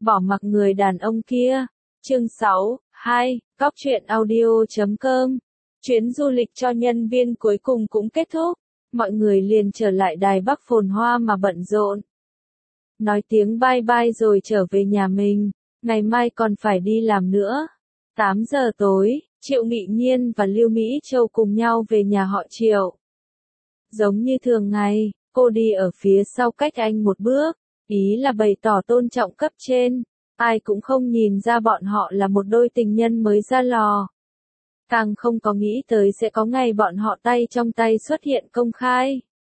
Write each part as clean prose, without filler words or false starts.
bỏ mặc người đàn ông kia. Chương 6, 2, Cóc truyện audio.com. Chuyến du lịch cho nhân viên cuối cùng cũng kết thúc, mọi người liền trở lại Đài Bắc phồn hoa mà bận rộn. Nói tiếng bye bye rồi trở về nhà mình, ngày mai còn phải đi làm nữa. 8 giờ tối, Triệu Nghị Nhiên và Lưu Mỹ Châu cùng nhau về nhà họ Triệu. Giống như thường ngày, cô đi ở phía sau cách anh một bước, ý là bày tỏ tôn trọng cấp trên. Ai cũng không nhìn ra bọn họ là một đôi tình nhân mới ra lò. Càng không có nghĩ tới sẽ có ngày bọn họ tay trong tay xuất hiện công khai.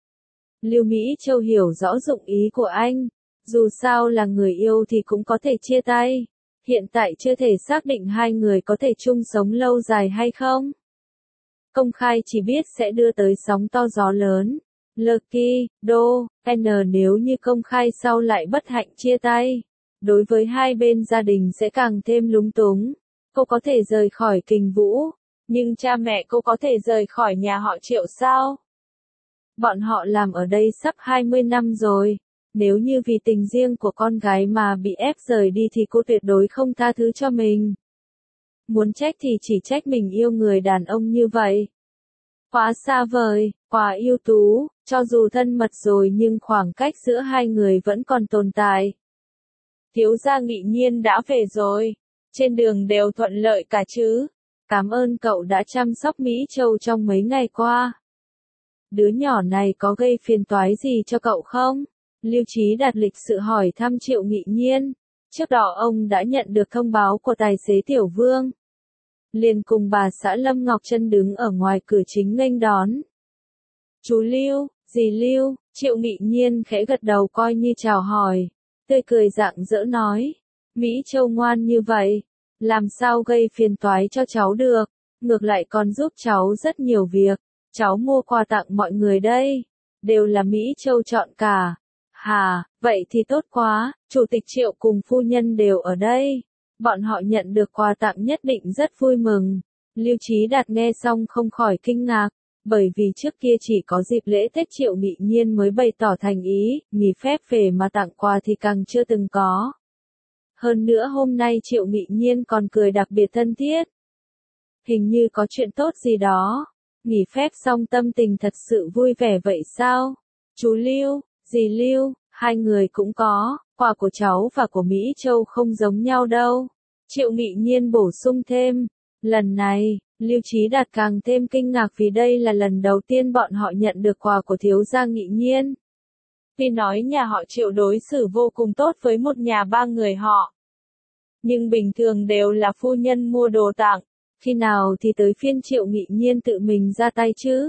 Lưu Mỹ Châu hiểu rõ dụng ý của anh, dù sao là người yêu thì cũng có thể chia tay. Hiện tại chưa thể xác định hai người có thể chung sống lâu dài hay không. Công khai chỉ biết sẽ đưa tới sóng to gió lớn. Lucky, Do, N nếu như công khai sau lại bất hạnh chia tay. Đối với hai bên gia đình sẽ càng thêm lúng túng. Cô có thể rời khỏi Kình Vũ, nhưng cha mẹ cô có thể rời khỏi nhà họ Triệu sao? Bọn họ làm ở đây sắp 20 năm rồi. Nếu như vì tình riêng của con gái mà bị ép rời đi thì cô tuyệt đối không tha thứ cho mình. Muốn trách thì chỉ trách mình yêu người đàn ông như vậy. Quá xa vời, quá ưu tú, cho dù thân mật rồi nhưng khoảng cách giữa hai người vẫn còn tồn tại. Thiếu gia Nghị Nhiên đã về rồi, trên đường đều thuận lợi cả chứ. Cảm ơn cậu đã chăm sóc Mỹ Châu trong mấy ngày qua. Đứa nhỏ này có gây phiền toái gì cho cậu không? Lưu Trí Đạt lịch sự hỏi thăm Triệu Nghị Nhiên. Trước đó ông đã nhận được thông báo của tài xế Tiểu Vương. Liền cùng bà xã Lâm Ngọc Trân đứng ở ngoài cửa chính nghênh đón. Chú Lưu, dì Lưu, Triệu Nghị Nhiên khẽ gật đầu coi như chào hỏi. Tươi cười rạng rỡ nói. Mỹ Châu ngoan như vậy, làm sao gây phiền toái cho cháu được, ngược lại còn giúp cháu rất nhiều việc. Cháu mua quà tặng mọi người đây, đều là Mỹ Châu chọn cả. Hà, vậy thì tốt quá, Chủ tịch Triệu cùng phu nhân đều ở đây. Bọn họ nhận được quà tặng nhất định rất vui mừng. Lưu Trí Đạt nghe xong không khỏi kinh ngạc, bởi vì trước kia chỉ có dịp lễ Tết Triệu Nghị Nhiên mới bày tỏ thành ý, nghỉ phép về mà tặng quà thì càng chưa từng có. Hơn nữa hôm nay Triệu Nghị Nhiên còn cười đặc biệt thân thiết. Hình như có chuyện tốt gì đó. Nghỉ phép xong tâm tình thật sự vui vẻ vậy sao? Chú Lưu, dì Lưu, hai người cũng có, quà của cháu và của Mỹ Châu không giống nhau đâu. Triệu Nghị Nhiên bổ sung thêm. Lần này, Lưu Trí Đạt càng thêm kinh ngạc vì đây là lần đầu tiên bọn họ nhận được quà của thiếu gia Nghị Nhiên. Tuy nói nhà họ Triệu đối xử vô cùng tốt với một nhà ba người họ, nhưng bình thường đều là phu nhân mua đồ tặng. Khi nào thì tới phiên Triệu Nghị Nhiên tự mình ra tay chứ?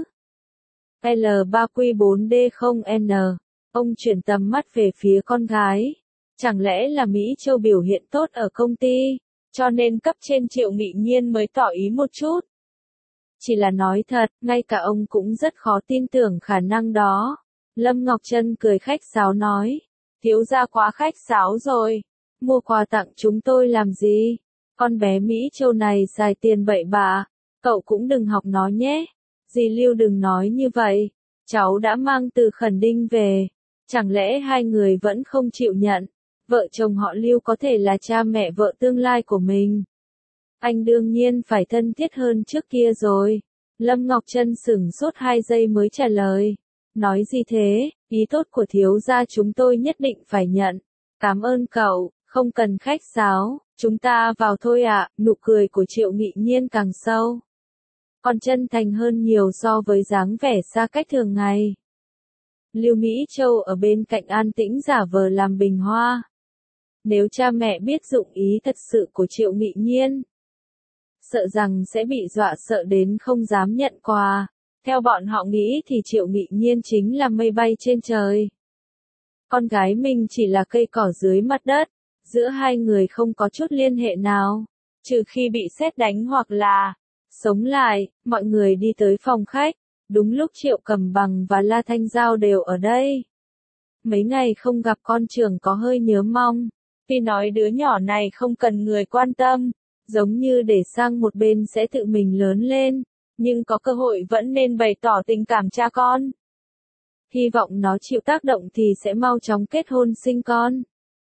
L3Q4D0N. Ông chuyển tầm mắt về phía con gái. Chẳng lẽ là Mỹ Châu biểu hiện tốt ở công ty, cho nên cấp trên Triệu Nghị Nhiên mới tỏ ý một chút? Chỉ là nói thật, ngay cả ông cũng rất khó tin tưởng khả năng đó. Lâm Ngọc Trân cười khách sáo nói. Thiếu gia quá khách sáo rồi. Mua quà tặng chúng tôi làm gì? Con bé Mỹ Châu này xài tiền bậy bạ, cậu cũng đừng học nó nhé. Dì Lưu đừng nói như vậy, cháu đã mang từ Khẩn Đinh về, chẳng lẽ hai người vẫn không chịu nhận? Vợ chồng họ Lưu có thể là cha mẹ vợ tương lai của mình. Anh đương nhiên phải thân thiết hơn trước kia rồi. Lâm Ngọc Trân sửng sốt 2 giây mới trả lời. Nói gì thế, ý tốt của thiếu gia chúng tôi nhất định phải nhận. Cảm ơn cậu, không cần khách sáo. Chúng ta vào thôi ạ. Nụ cười của Triệu Nghị Nhiên càng sâu, còn chân thành hơn nhiều so với dáng vẻ xa cách thường ngày. Lưu Mỹ Châu ở bên cạnh an tĩnh giả vờ làm bình hoa. Nếu cha mẹ biết dụng ý thật sự của Triệu Nghị Nhiên, sợ rằng sẽ bị dọa sợ đến không dám nhận quà. Theo bọn họ nghĩ thì Triệu Nghị Nhiên chính là mây bay trên trời. Con gái mình chỉ là cây cỏ dưới mặt đất. Giữa hai người không có chút liên hệ nào, trừ khi bị sét đánh hoặc là sống lại. Mọi người đi tới phòng khách, đúng lúc Triệu Cầm Bằng và La Thanh Giao đều ở đây. Mấy ngày không gặp con trưởng có hơi nhớ mong, tuy nói đứa nhỏ này không cần người quan tâm, giống như để sang một bên sẽ tự mình lớn lên, nhưng có cơ hội vẫn nên bày tỏ tình cảm cha con. Hy vọng nó chịu tác động thì sẽ mau chóng kết hôn sinh con.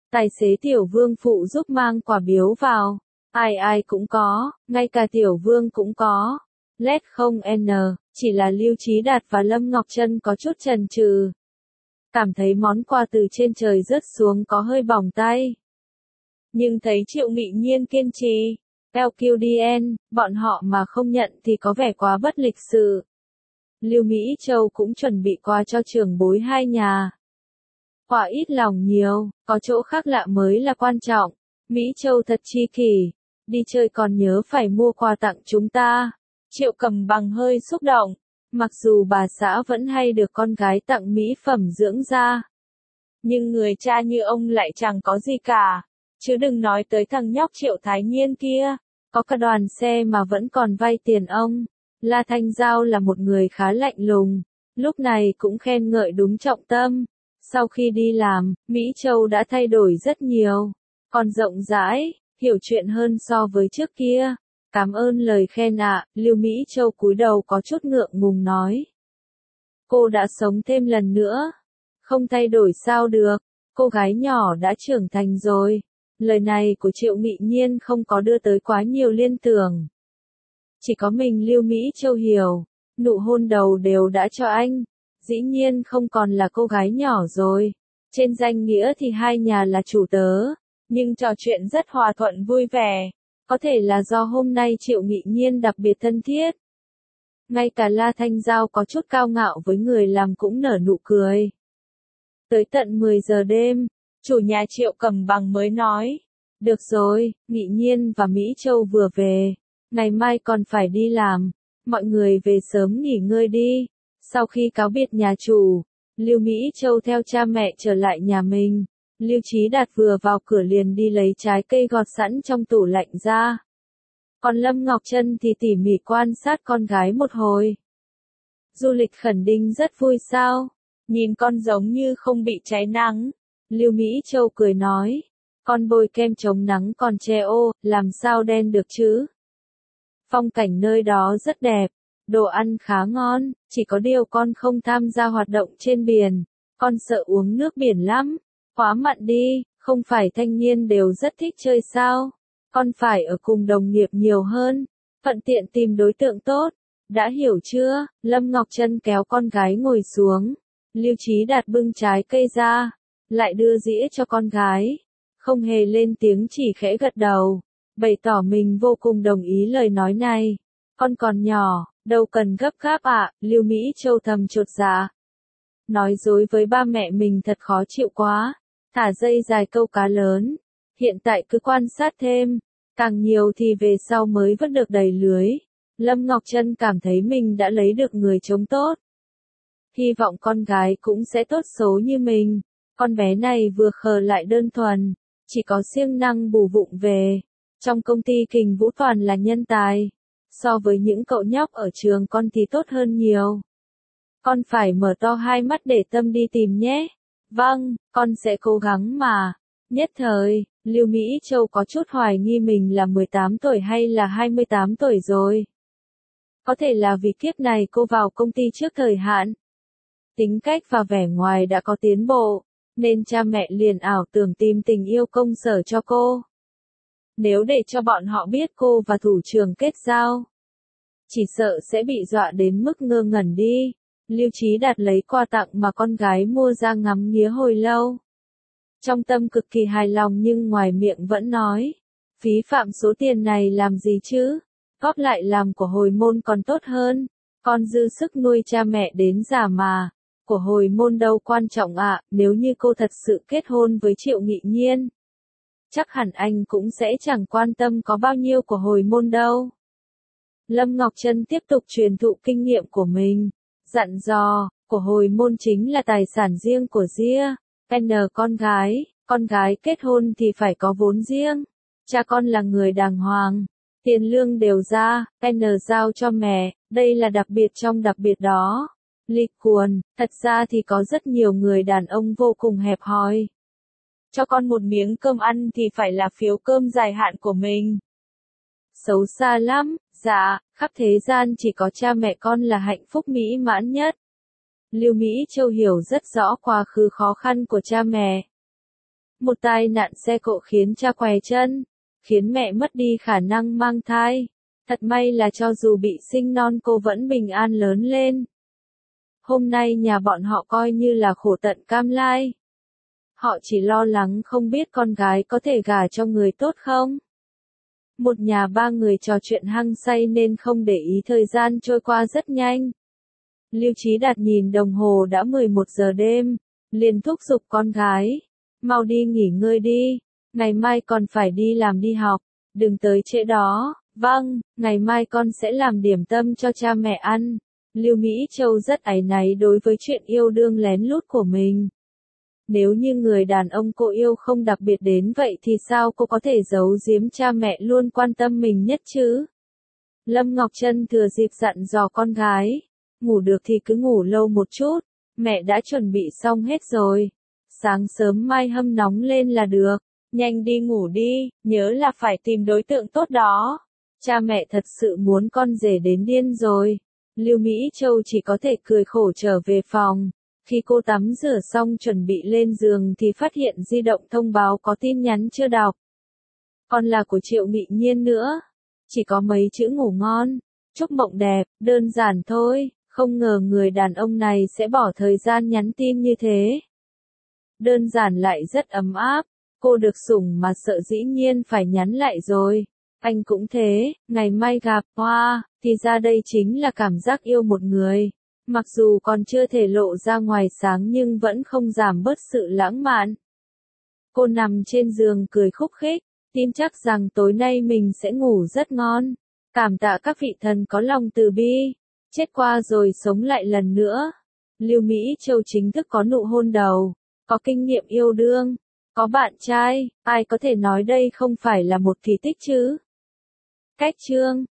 Tài xế Tiểu Vương phụ giúp mang quà biếu vào. Ai ai cũng có, ngay cả Tiểu Vương cũng có. Lét không n, chỉ là Lưu Chí Đạt và Lâm Ngọc Trân có chút chần chừ. Cảm thấy món quà từ trên trời rớt xuống có hơi bỏng tay. Nhưng thấy Triệu Nghị Nhiên kiên trì, LQDN, bọn họ mà không nhận thì có vẻ quá bất lịch sự. Lưu Mỹ Châu cũng chuẩn bị quà cho trưởng bối hai nhà. Quà ít lòng nhiều, có chỗ khác lạ mới là quan trọng. Mỹ Châu thật chi kỷ, đi chơi còn nhớ phải mua quà tặng chúng ta. Triệu Cầm Bằng hơi xúc động, mặc dù bà xã vẫn hay được con gái tặng mỹ phẩm dưỡng da. Nhưng người cha như ông lại chẳng có gì cả, chứ đừng nói tới thằng nhóc Triệu Thái Nhiên kia, có cả đoàn xe mà vẫn còn vay tiền ông. La Thanh Giao là một người khá lạnh lùng, lúc này cũng khen ngợi đúng trọng tâm. Sau khi đi làm, Mỹ Châu đã thay đổi rất nhiều, còn rộng rãi, hiểu chuyện hơn so với trước kia. Cảm ơn lời khen ạ, Lưu Mỹ Châu cúi đầu có chút ngượng ngùng nói. Cô đã sống thêm lần nữa. Không thay đổi sao được, cô gái nhỏ đã trưởng thành rồi. Lời này của Triệu Nghị Nhiên không có đưa tới quá nhiều liên tưởng. Chỉ có mình Lưu Mỹ Châu hiểu, nụ hôn đầu đều đã cho anh. Dĩ nhiên không còn là cô gái nhỏ rồi. Trên danh nghĩa thì hai nhà là chủ tớ, nhưng trò chuyện rất hòa thuận vui vẻ. Có thể là do hôm nay Triệu Nghị Nhiên đặc biệt thân thiết. Ngay cả La Thanh Giao có chút cao ngạo với người làm cũng nở nụ cười. Tới tận 10 giờ đêm, chủ nhà Triệu Cầm Bằng mới nói. Được rồi, Nghị Nhiên và Mỹ Châu vừa về. Ngày mai còn phải đi làm. Mọi người về sớm nghỉ ngơi đi. Sau khi cáo biệt nhà chủ, Lưu Mỹ Châu theo cha mẹ trở lại nhà mình. Lưu Chí Đạt vừa vào cửa liền đi lấy trái cây gọt sẵn trong tủ lạnh ra. Còn Lâm Ngọc Trân thì tỉ mỉ quan sát con gái một hồi. Du lịch Khẩn Đinh rất vui sao? Nhìn con giống như không bị cháy nắng. Lưu Mỹ Châu cười nói. Con bôi kem chống nắng còn che ô, làm sao đen được chứ? Phong cảnh nơi đó rất đẹp. Đồ ăn khá ngon, chỉ có điều con không tham gia hoạt động trên biển. Con sợ uống nước biển lắm. Quá mặn đi, không phải thanh niên đều rất thích chơi sao? Con phải ở cùng đồng nghiệp nhiều hơn, thuận tiện tìm đối tượng tốt. Đã hiểu chưa? Lâm Ngọc Trân kéo con gái ngồi xuống. Lưu Chí Đạt bưng trái cây ra, lại đưa dĩa cho con gái. Không hề lên tiếng, chỉ khẽ gật đầu, bày tỏ mình vô cùng đồng ý lời nói này. Con còn nhỏ, đâu cần gấp gáp ạ, Lưu Mỹ Châu thầm chột dạ. Nói dối với ba mẹ mình thật khó chịu quá. Thả dây dài câu cá lớn. Hiện tại cứ quan sát thêm. Càng nhiều thì về sau mới vớt được đầy lưới. Lâm Ngọc Trân cảm thấy mình đã lấy được người chống tốt. Hy vọng con gái cũng sẽ tốt số như mình. Con bé này vừa khờ lại đơn thuần. Chỉ có siêng năng bù vụng về. Trong công ty Kình Vũ toàn là nhân tài. So với những cậu nhóc ở trường con thì tốt hơn nhiều. Con phải mở to hai mắt để tâm đi tìm nhé. Vâng, con sẽ cố gắng mà. Nhất thời, Lưu Mỹ Châu có chút hoài nghi mình là 18 tuổi hay là 28 tuổi rồi. Có thể là vì kiếp này cô vào công ty trước thời hạn. Tính cách và vẻ ngoài đã có tiến bộ, nên cha mẹ liền ảo tưởng tìm tình yêu công sở cho cô. Nếu để cho bọn họ biết cô và thủ trưởng kết giao, chỉ sợ sẽ bị dọa đến mức ngơ ngẩn đi. Lưu Chí Đạt lấy quà tặng mà con gái mua ra ngắm nghía hồi lâu. Trong tâm cực kỳ hài lòng nhưng ngoài miệng vẫn nói. Phí phạm số tiền này làm gì chứ? Góp lại làm của hồi môn còn tốt hơn. Con dư sức nuôi cha mẹ đến già mà. Của hồi môn đâu quan trọng ạ, nếu như cô thật sự kết hôn với Triệu Nghị Nhiên. Chắc hẳn anh cũng sẽ chẳng quan tâm có bao nhiêu của hồi môn đâu. Lâm Ngọc Trân tiếp tục truyền thụ kinh nghiệm của mình. Dặn dò, của hồi môn chính là tài sản riêng của Ria. N con gái kết hôn thì phải có vốn riêng. Cha con là người đàng hoàng. Tiền lương đều ra, N giao cho mẹ, đây là đặc biệt trong đặc biệt đó. Lịch cuồn, thật ra thì có rất nhiều người đàn ông vô cùng hẹp hòi. Cho con một miếng cơm ăn thì phải là phiếu cơm dài hạn của mình. Xấu xa lắm, dạ, khắp thế gian chỉ có cha mẹ con là hạnh phúc mỹ mãn nhất. Lưu Mỹ Châu hiểu rất rõ quá khứ khó khăn của cha mẹ. Một tai nạn xe cộ khiến cha què chân, khiến mẹ mất đi khả năng mang thai. Thật may là cho dù bị sinh non cô vẫn bình an lớn lên. Hôm nay nhà bọn họ coi như là khổ tận cam lai. Họ chỉ lo lắng không biết con gái có thể gả cho người tốt không. Một nhà ba người trò chuyện hăng say nên không để ý thời gian trôi qua rất nhanh. Lưu Chí Đạt nhìn đồng hồ đã 11 giờ đêm, liền thúc giục con gái. Mau đi nghỉ ngơi đi, ngày mai còn phải đi làm đi học, đừng tới trễ đó. Vâng, ngày mai con sẽ làm điểm tâm cho cha mẹ ăn. Lưu Mỹ Châu rất áy náy đối với chuyện yêu đương lén lút của mình. Nếu như người đàn ông cô yêu không đặc biệt đến vậy thì sao cô có thể giấu giếm cha mẹ luôn quan tâm mình nhất chứ? Lâm Ngọc Trân thừa dịp dặn dò con gái, ngủ được thì cứ ngủ lâu một chút, mẹ đã chuẩn bị xong hết rồi. Sáng sớm mai hâm nóng lên là được, nhanh đi ngủ đi, nhớ là phải tìm đối tượng tốt đó. Cha mẹ thật sự muốn con rể đến điên rồi. Lưu Mỹ Châu chỉ có thể cười khổ trở về phòng. Khi cô tắm rửa xong chuẩn bị lên giường thì phát hiện di động thông báo có tin nhắn chưa đọc. Còn là của Triệu Nghị Nhiên nữa. Chỉ có mấy chữ ngủ ngon, chúc mộng đẹp, đơn giản thôi, không ngờ người đàn ông này sẽ bỏ thời gian nhắn tin như thế. Đơn giản lại rất ấm áp, cô được sủng mà sợ dĩ nhiên phải nhắn lại rồi. Anh cũng thế, ngày mai gặp, hoa, thì ra đây chính là cảm giác yêu một người. Mặc dù còn chưa thể lộ ra ngoài sáng nhưng vẫn không giảm bớt sự lãng mạn. Cô nằm trên giường cười khúc khích, tin chắc rằng tối nay mình sẽ ngủ rất ngon. Cảm tạ các vị thần có lòng từ bi. Chết qua rồi sống lại lần nữa. Lưu Mỹ Châu chính thức có nụ hôn đầu, có kinh nghiệm yêu đương, có bạn trai, ai có thể nói đây không phải là một kỳ tích chứ? Cách chương